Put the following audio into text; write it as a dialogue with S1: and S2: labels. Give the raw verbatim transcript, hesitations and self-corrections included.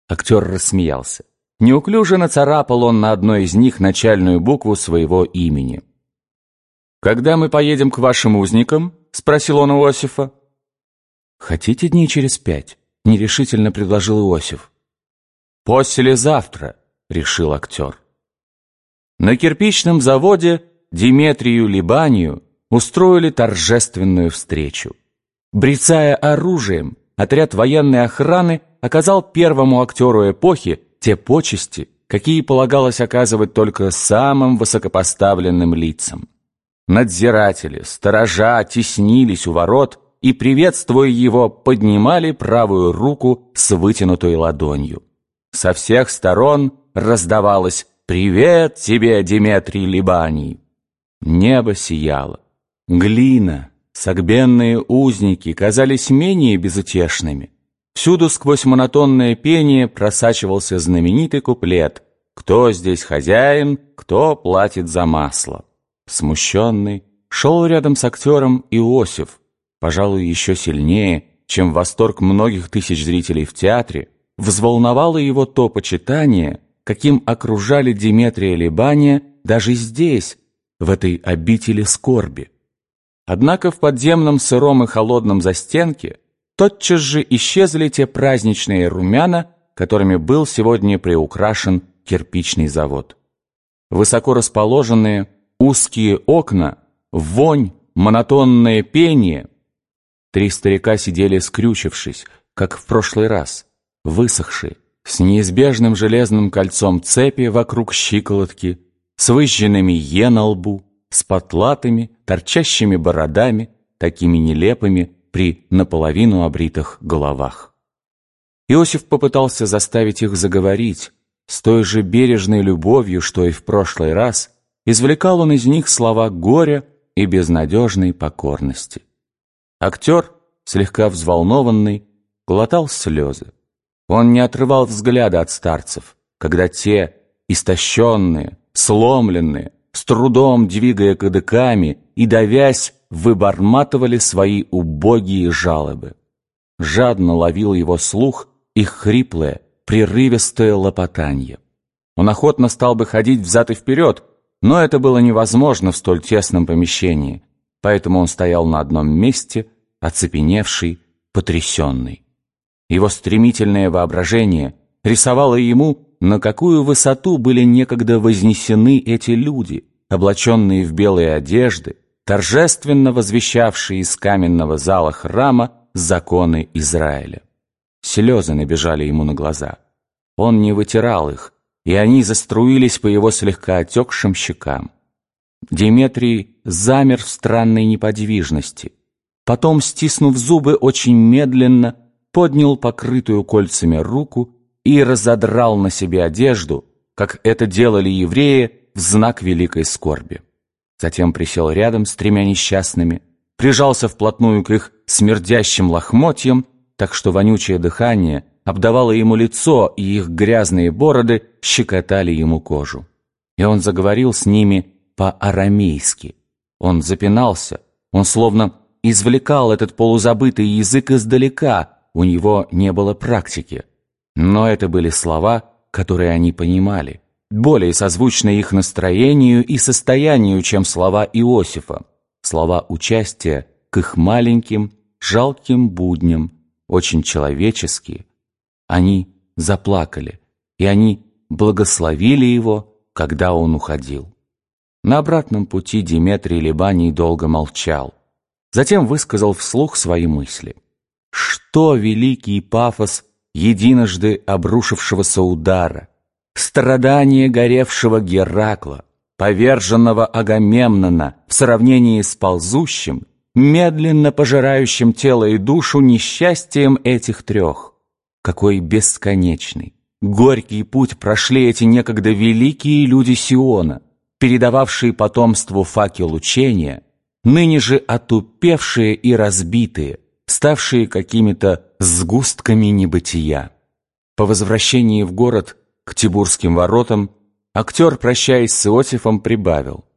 S1: Актер рассмеялся. Неуклюже нацарапал он на одной из них начальную букву своего имени. «Когда мы поедем к вашим узникам?» — спросил он Иосифа. «Хотите дней через пять?» — нерешительно предложил Иосиф. «Послезавтра», — решил актер. На кирпичном заводе Деметрию Либанию устроили торжественную встречу. Брецая оружием, отряд военной охраны оказал первому актеру эпохи те почести, какие полагалось оказывать только самым высокопоставленным лицам. Надзиратели, сторожа теснились у ворот и, приветствуя его, поднимали правую руку с вытянутой ладонью. Со всех сторон раздавалось «Привет тебе, Деметрий Либаний!». Небо сияло. Глина, согбенные узники казались менее безутешными. Всюду сквозь монотонное пение просачивался знаменитый куплет «Кто здесь хозяин, кто платит за масло?». Смущенный шел рядом с актером Иосиф, пожалуй, еще сильнее, чем восторг многих тысяч зрителей в театре, взволновало его то почитание, каким окружали Деметрия Либания даже здесь, в этой обители скорби. Однако в подземном сыром и холодном застенке тотчас же исчезли те праздничные румяна, которыми был сегодня приукрашен кирпичный завод. Высоко расположенные узкие окна, вонь, монотонное пение. Три старика сидели скрючившись, как в прошлый раз, высохшие, с неизбежным железным кольцом цепи вокруг щиколотки, с выжженными «е» на лбу, с потлатыми, торчащими бородами, такими нелепыми при наполовину обритых головах. Иосиф попытался заставить их заговорить, с той же бережной любовью, что и в прошлый раз, извлекал он из них слова горя и безнадежной покорности. Актер, слегка взволнованный, глотал слезы. Он не отрывал взгляда от старцев, когда те, истощенные, сломленные, с трудом двигая кадыками и давясь, выборматывали свои убогие жалобы. Жадно ловил его слух их хриплое, прерывистое лопотанье. Он охотно стал бы ходить взад и вперед, но это было невозможно в столь тесном помещении, поэтому он стоял на одном месте, оцепеневший, потрясенный. Его стремительное воображение рисовало ему, на какую высоту были некогда вознесены эти люди, облаченные в белые одежды, торжественно возвещавшие из каменного зала храма законы Израиля. Слезы набежали ему на глаза. Он не вытирал их, и они заструились по его слегка отекшим щекам. Деметрий замер в странной неподвижности. Потом, стиснув зубы, очень медленно поднял покрытую кольцами руку и разодрал на себе одежду, как это делали евреи в знак великой скорби. Затем присел рядом с тремя несчастными, прижался вплотную к их смердящим лохмотьям, так что вонючее дыхание обдавало ему лицо, и их грязные бороды щекотали ему кожу. И он заговорил с ними по-арамейски. Он запинался, он словно извлекал этот полузабытый язык издалека, у него не было практики. Но это были слова, которые они понимали, более созвучные их настроению и состоянию, чем слова Иосифа, слова участия к их маленьким, жалким будням, очень человеческие. Они заплакали, и они благословили его, когда он уходил. На обратном пути Деметрий Либаний долго молчал, затем высказал вслух свои мысли. Что великий пафос единожды обрушившегося удара, страдание горевшего Геракла, поверженного Агамемнона в сравнении с ползущим, медленно пожирающим тело и душу несчастьем этих трех. Какой бесконечный, горький путь прошли эти некогда великие люди Сиона, передававшие потомству факел учения, ныне же отупевшие и разбитые, ставшие какими-то сгустками небытия. По возвращении в город к Тибурским воротам актер, прощаясь с Иосифом, прибавил: